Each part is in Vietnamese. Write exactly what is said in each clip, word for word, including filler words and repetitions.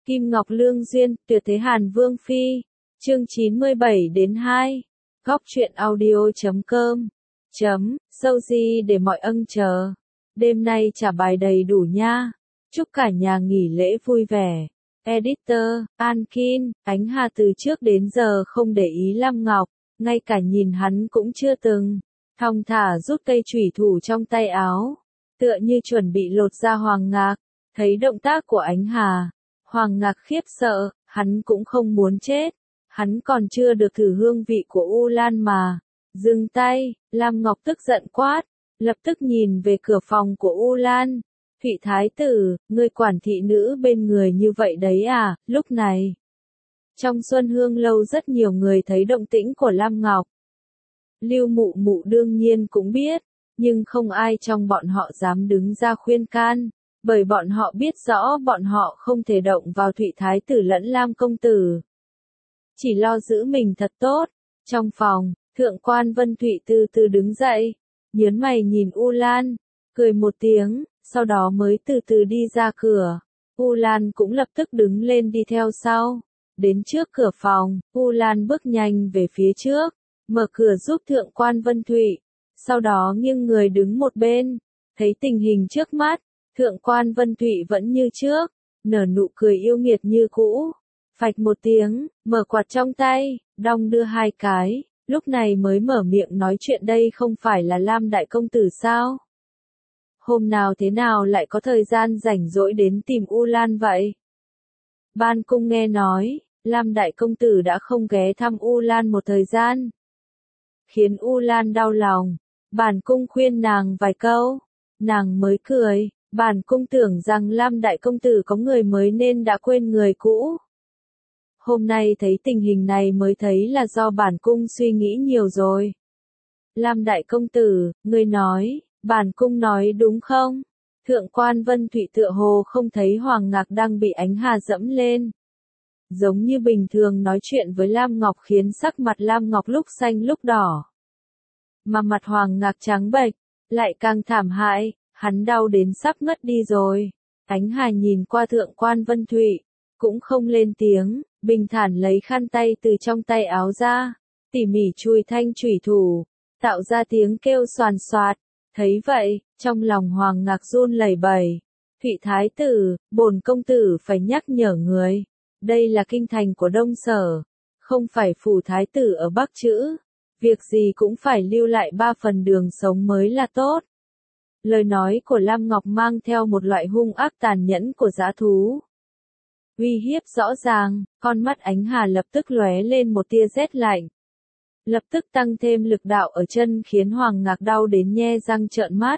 Kim Ngọc Lương Duyên, Tuyệt Thế Hàn Vương Phi, chương chín mươi bảy đến hai, góc truyện audio chấm com, chấm, sâu gì để mọi âng chờ. Đêm nay trả bài đầy đủ nha. Chúc cả nhà nghỉ lễ vui vẻ. Editor, Ankin, Ánh Hà từ trước đến giờ không để ý Lam Ngọc, ngay cả nhìn hắn cũng chưa từng. Thong thả rút cây chủy thủ trong tay áo, tựa như chuẩn bị lột ra Hoàng Ngạc. Thấy động tác của Ánh Hà, Hoàng Ngạc khiếp sợ, hắn cũng không muốn chết. Hắn còn chưa được thử hương vị của U Lan mà. Dừng tay, Lam Ngọc tức giận quát, lập tức nhìn về cửa phòng của U Lan. Thụy Thái tử, ngươi quản thị nữ bên người như vậy đấy à? Lúc này, trong Xuân Hương lâu rất nhiều người thấy động tĩnh của Lam Ngọc. Lưu Mụ Mụ đương nhiên cũng biết, nhưng không ai trong bọn họ dám đứng ra khuyên can, bởi bọn họ biết rõ bọn họ không thể động vào Thụy Thái tử lẫn Lam công tử. Chỉ lo giữ mình thật tốt. Trong phòng, Thượng quan Vân Thụy từ từ đứng dậy, nhớn mày nhìn U Lan, cười một tiếng, sau đó mới từ từ đi ra cửa. U Lan cũng lập tức đứng lên đi theo sau. Đến trước cửa phòng, U Lan bước nhanh về phía trước, mở cửa giúp Thượng quan Vân Thụy, sau đó nghiêng người đứng một bên. Thấy tình hình trước mắt, Thượng quan Vân Thụy vẫn như trước, nở nụ cười yêu nghiệt như cũ. Phạch một tiếng, mở quạt trong tay, đong đưa hai cái, lúc này mới mở miệng nói chuyện. Đây không phải là Lam đại công tử sao? Hôm nào thế nào lại có thời gian rảnh rỗi đến tìm U Lan vậy? Ban cung nghe nói, Lam đại công tử đã không ghé thăm U Lan một thời gian, khiến U Lan đau lòng. Bản cung khuyên nàng vài câu, nàng mới cười. Bản cung tưởng rằng Lam đại công tử có người mới nên đã quên người cũ. Hôm nay thấy tình hình này mới thấy là do bản cung suy nghĩ nhiều rồi. Lam đại công tử, ngươi nói, bản cung nói đúng không? Thượng quan Vân Thụy tựa hồ không thấy Hoàng Ngạc đang bị Ánh Hà dẫm lên. Giống như bình thường nói chuyện với Lam Ngọc khiến sắc mặt Lam Ngọc lúc xanh lúc đỏ. Mà mặt Hoàng Ngạc trắng bệch, lại càng thảm hại, hắn đau đến sắp ngất đi rồi. Ánh Hà nhìn qua Thượng quan Vân Thụy, cũng không lên tiếng, bình thản lấy khăn tay từ trong tay áo ra, tỉ mỉ chùi thanh chủy thủ, tạo ra tiếng kêu xoàn xoạt. Thấy vậy, trong lòng Hoàng Ngạc run lẩy bẩy. Thụy Thái tử, bổn công tử phải nhắc nhở người, đây là kinh thành của Đông Sở, không phải phủ Thái tử ở Bắc chữ. Việc gì cũng phải lưu lại ba phần đường sống mới là tốt. Lời nói của Lam Ngọc mang theo một loại hung ác tàn nhẫn của dã thú. Uy hiếp rõ ràng, con mắt Ánh Hà lập tức lóe lên một tia rét lạnh. Lập tức tăng thêm lực đạo ở chân khiến Hoàng Ngạc đau đến nhe răng trợn mắt.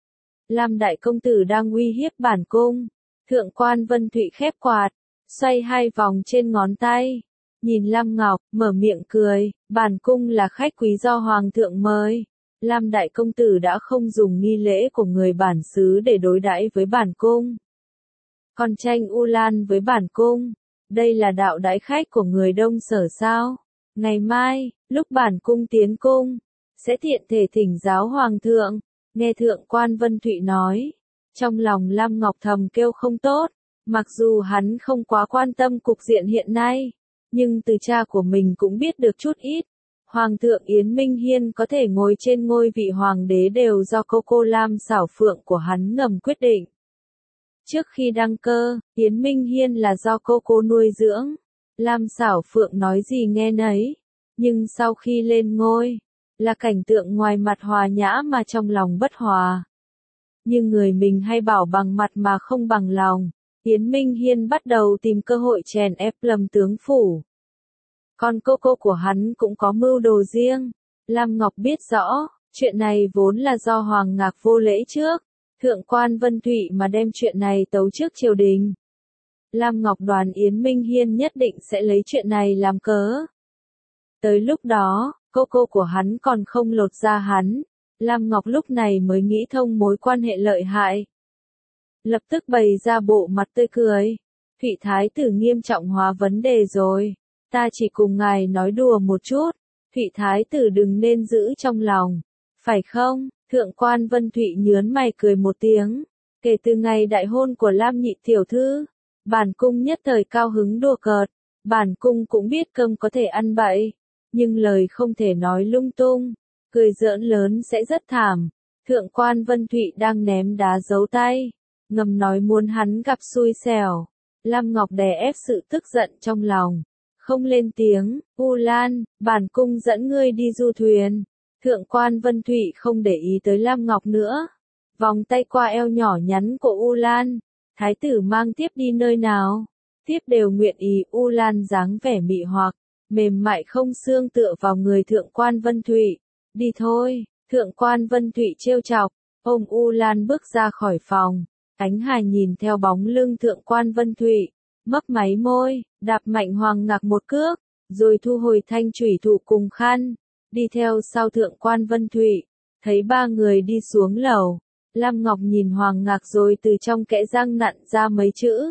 Lam đại công tử đang uy hiếp bản cung. Thượng quan Vân Thụy khép quạt, xoay hai vòng trên ngón tay. Nhìn Lam Ngọc, mở miệng cười, bản cung là khách quý do Hoàng thượng mời. Lam đại công tử đã không dùng nghi lễ của người bản xứ để đối đãi với bản cung. Còn tranh U Lan với bản cung, đây là đạo đãi khách của người Đông Sở sao? Ngày mai, lúc bản cung tiến cung, sẽ tiện thể thỉnh giáo Hoàng thượng. Nghe Thượng quan Vân Thụy nói, trong lòng Lam Ngọc thầm kêu không tốt, mặc dù hắn không quá quan tâm cục diện hiện nay, nhưng từ cha của mình cũng biết được chút ít. Hoàng thượng Yến Minh Hiên có thể ngồi trên ngôi vị hoàng đế đều do cô cô Lam Xảo Phượng của hắn ngầm quyết định. Trước khi đăng cơ, Yến Minh Hiên là do cô cô nuôi dưỡng. Lam Xảo Phượng nói gì nghe nấy. Nhưng sau khi lên ngôi, là cảnh tượng ngoài mặt hòa nhã mà trong lòng bất hòa. Nhưng người mình hay bảo bằng mặt mà không bằng lòng. Yến Minh Hiên bắt đầu tìm cơ hội chèn ép Lâm tướng phủ. Còn cô cô của hắn cũng có mưu đồ riêng. Lam Ngọc biết rõ, chuyện này vốn là do Hoàng Ngạc vô lễ trước. Thượng quan Vân Thụy mà đem chuyện này tấu trước triều đình. Lam Ngọc đoán Yến Minh Hiên nhất định sẽ lấy chuyện này làm cớ. Tới lúc đó, cô cô của hắn còn không lột ra hắn. Lam Ngọc lúc này mới nghĩ thông mối quan hệ lợi hại. Lập tức bày ra bộ mặt tươi cười. Thụy Thái tử nghiêm trọng hóa vấn đề rồi. Ta chỉ cùng ngài nói đùa một chút. Thụy Thái tử đừng nên giữ trong lòng. Phải không? Thượng quan Vân Thụy nhớn mày cười một tiếng. Kể từ ngày đại hôn của Lam nhị tiểu thư, Bản cung nhất thời cao hứng đùa cợt, bản cung cũng biết cơm có thể ăn bậy, nhưng lời không thể nói lung tung, cười giỡn lớn sẽ rất thảm. Thượng quan Vân Thụy đang ném đá giấu tay, ngầm nói muốn hắn gặp xui xẻo. Lam Ngọc đè ép sự tức giận trong lòng, không lên tiếng. U Lan, bản cung dẫn ngươi đi du thuyền. Thượng quan Vân Thụy không để ý tới Lam Ngọc nữa, vòng tay qua eo nhỏ nhắn của U Lan. Thái tử mang tiếp đi nơi nào, tiếp đều nguyện ý. U Lan dáng vẻ mị hoặc, mềm mại không xương tựa vào người thượng quan Vân Thụy. Đi thôi, thượng quan Vân Thụy trêu chọc, ôm U Lan bước ra khỏi phòng. Ánh Hà nhìn theo bóng lưng thượng quan Vân Thụy, mấp máy môi, đạp mạnh Hoàng Ngạc một cước, rồi thu hồi thanh chủy thủ cùng khăn, đi theo sau thượng quan Vân Thụy. Thấy ba người đi xuống lầu, Lam Ngọc nhìn Hoàng Ngạc rồi từ trong kẽ răng nặn ra mấy chữ.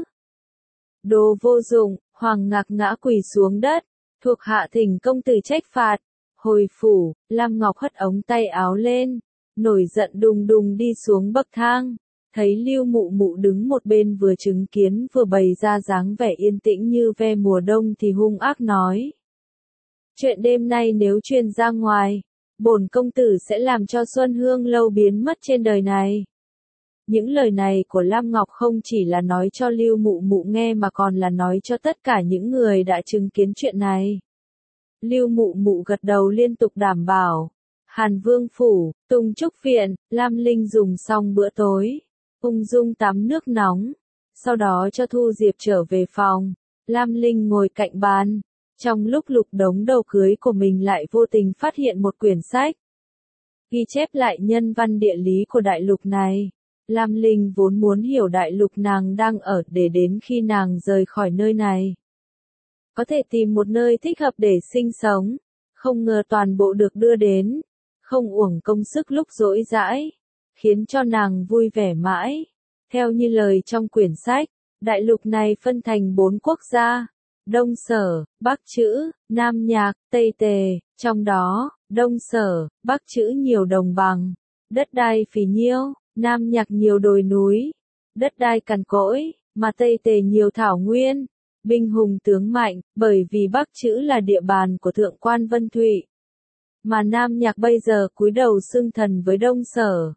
Đồ vô dụng. Hoàng Ngạc ngã quỳ xuống đất, thuộc hạ thỉnh công tử trách phạt. Hồi phủ, Lam Ngọc hất ống tay áo lên, nổi giận đùng đùng đi xuống bậc thang, thấy Lưu Mụ Mụ đứng một bên vừa chứng kiến vừa bày ra dáng vẻ yên tĩnh như ve mùa đông thì hung ác nói. Chuyện đêm nay nếu truyền ra ngoài, bổn công tử sẽ làm cho Xuân Hương lâu biến mất trên đời này. Những lời này của Lam Ngọc không chỉ là nói cho Lưu Mụ Mụ nghe mà còn là nói cho tất cả những người đã chứng kiến chuyện này. Lưu Mụ Mụ gật đầu liên tục đảm bảo. Hàn Vương phủ, Tùng Trúc viện, Lam Linh dùng xong bữa tối, ung dung tắm nước nóng, sau đó cho Thu Diệp trở về phòng. Lam Linh ngồi cạnh bàn, trong lúc lục đống đầu cưới của mình lại vô tình phát hiện một quyển sách ghi chép lại nhân văn địa lý của đại lục này. Lam Linh vốn muốn hiểu đại lục nàng đang ở để đến khi nàng rời khỏi nơi này, có thể tìm một nơi thích hợp để sinh sống, không ngờ toàn bộ được đưa đến, không uổng công sức lúc rỗi rãi, khiến cho nàng vui vẻ mãi. Theo như lời trong quyển sách, đại lục này phân thành bốn quốc gia, Đông Sở, Bắc Trữ, Nam Nhạc, Tây Tề, trong đó, Đông Sở, Bắc Trữ nhiều đồng bằng, đất đai phì nhiêu, Nam Nhạc nhiều đồi núi, đất đai cằn cỗi, mà Tây Tề nhiều thảo nguyên, binh hùng tướng mạnh, bởi vì Bắc Trữ là địa bàn của thượng quan Vân Thụy, mà Nam Nhạc bây giờ cúi đầu xưng thần với Đông Sở.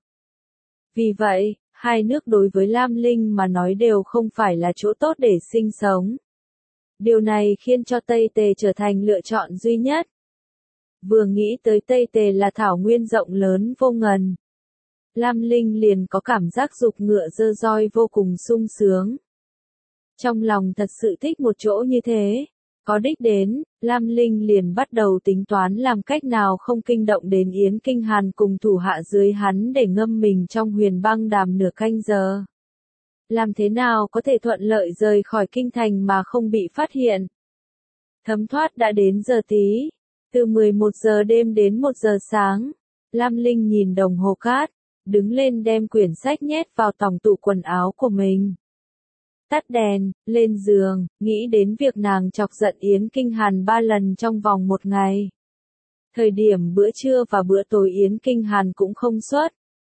Vì vậy, hai nước đối với Lam Linh mà nói đều không phải là chỗ tốt để sinh sống. Điều này khiến cho Tây Tề trở thành lựa chọn duy nhất. Vừa nghĩ tới Tây Tề là thảo nguyên rộng lớn vô ngần, Lam Linh liền có cảm giác dục ngựa dơ roi vô cùng sung sướng. Trong lòng thật sự thích một chỗ như thế. Có đích đến, Lam Linh liền bắt đầu tính toán làm cách nào không kinh động đến Yến Kinh Hàn cùng thủ hạ dưới hắn để ngâm mình trong huyền băng đàm nửa canh giờ. Làm thế nào có thể thuận lợi rời khỏi kinh thành mà không bị phát hiện. Thấm thoát đã đến giờ tí, từ mười một giờ đêm đến một giờ sáng, Lam Linh nhìn đồng hồ cát, đứng lên đem quyển sách nhét vào tòng tủ quần áo của mình. Tắt đèn, lên giường, nghĩ đến việc nàng chọc giận Yến Kinh Hàn ba lần trong vòng một ngày. Thời điểm bữa trưa và bữa tối Yến Kinh Hàn cũng không xuất.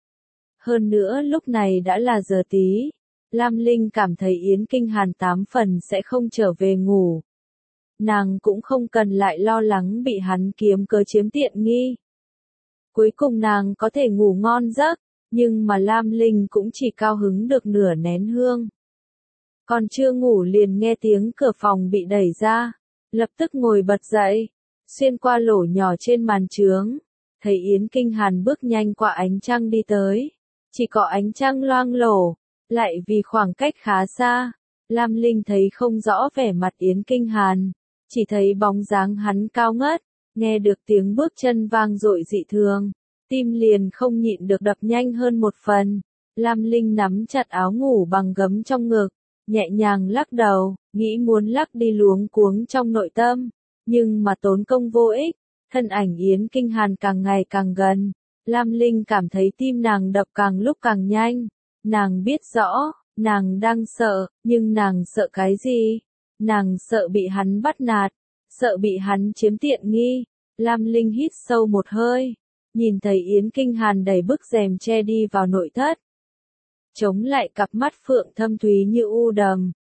Hơn nữa lúc này đã là giờ tí, Lam Linh cảm thấy Yến Kinh Hàn tám phần sẽ không trở về ngủ. Nàng cũng không cần lại lo lắng bị hắn kiếm cớ chiếm tiện nghi. Cuối cùng nàng có thể ngủ ngon giấc, nhưng mà Lam Linh cũng chỉ cao hứng được nửa nén hương. Còn chưa ngủ liền nghe tiếng cửa phòng bị đẩy ra, lập tức ngồi bật dậy, xuyên qua lỗ nhỏ trên màn trướng, thấy Yến Kinh Hàn bước nhanh qua ánh trăng đi tới, chỉ có ánh trăng loang lổ, lại vì khoảng cách khá xa, Lam Linh thấy không rõ vẻ mặt Yến Kinh Hàn, chỉ thấy bóng dáng hắn cao ngất, nghe được tiếng bước chân vang dội dị thường, tim liền không nhịn được đập nhanh hơn một phần. Lam Linh nắm chặt áo ngủ bằng gấm trong ngực, nhẹ nhàng lắc đầu, nghĩ muốn lắc đi luống cuống trong nội tâm, nhưng mà tốn công vô ích, thân ảnh Yến Kinh Hàn càng ngày càng gần, Lam Linh cảm thấy tim nàng đập càng lúc càng nhanh, nàng biết rõ, nàng đang sợ, nhưng nàng sợ cái gì? Nàng sợ bị hắn bắt nạt, sợ bị hắn chiếm tiện nghi. Lam Linh hít sâu một hơi, nhìn thấy Yến Kinh Hàn đẩy bức rèm che đi vào nội thất. Chống lại cặp mắt phượng thâm thúy như u đầm,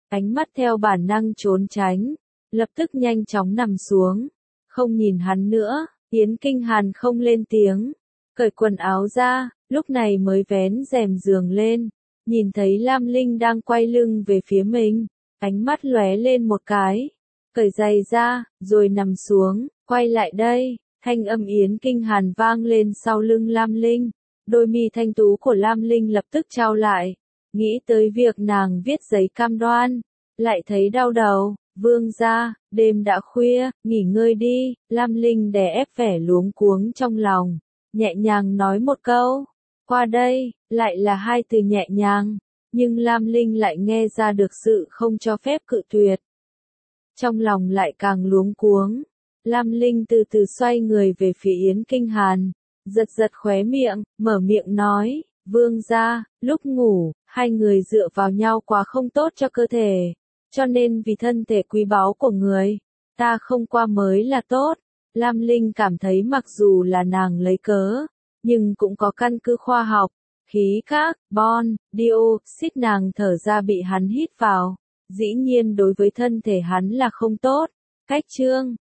ánh mắt theo bản năng trốn tránh, lập tức nhanh chóng nằm xuống, không nhìn hắn nữa. Yến Kinh Hàn không lên tiếng, cởi quần áo ra, lúc này mới vén rèm giường lên, nhìn thấy Lam Linh đang quay lưng về phía mình, ánh mắt lóe lên một cái, cởi giày ra, rồi nằm xuống, quay lại đây, thanh âm Yến Kinh Hàn vang lên sau lưng Lam Linh, đôi mi thanh tú của Lam Linh lập tức trao lại, nghĩ tới việc nàng viết giấy cam đoan, lại thấy đau đầu. Vương gia, đêm đã khuya, nghỉ ngơi đi, Lam Linh đè ép vẻ luống cuống trong lòng, nhẹ nhàng nói một câu, qua đây, lại là hai từ nhẹ nhàng, nhưng Lam Linh lại nghe ra được sự không cho phép cự tuyệt. Trong lòng lại càng luống cuống, Lam Linh từ từ xoay người về phía Yến Kinh Hàn, giật giật khóe miệng, mở miệng nói, vương gia, lúc ngủ, hai người dựa vào nhau quá không tốt cho cơ thể. Cho nên vì thân thể quý báu của người, ta không qua mới là tốt. Lam Linh cảm thấy mặc dù là nàng lấy cớ, nhưng cũng có căn cứ khoa học. Khí carbon dioxide nàng thở ra bị hắn hít vào, dĩ nhiên đối với thân thể hắn là không tốt. Cách chương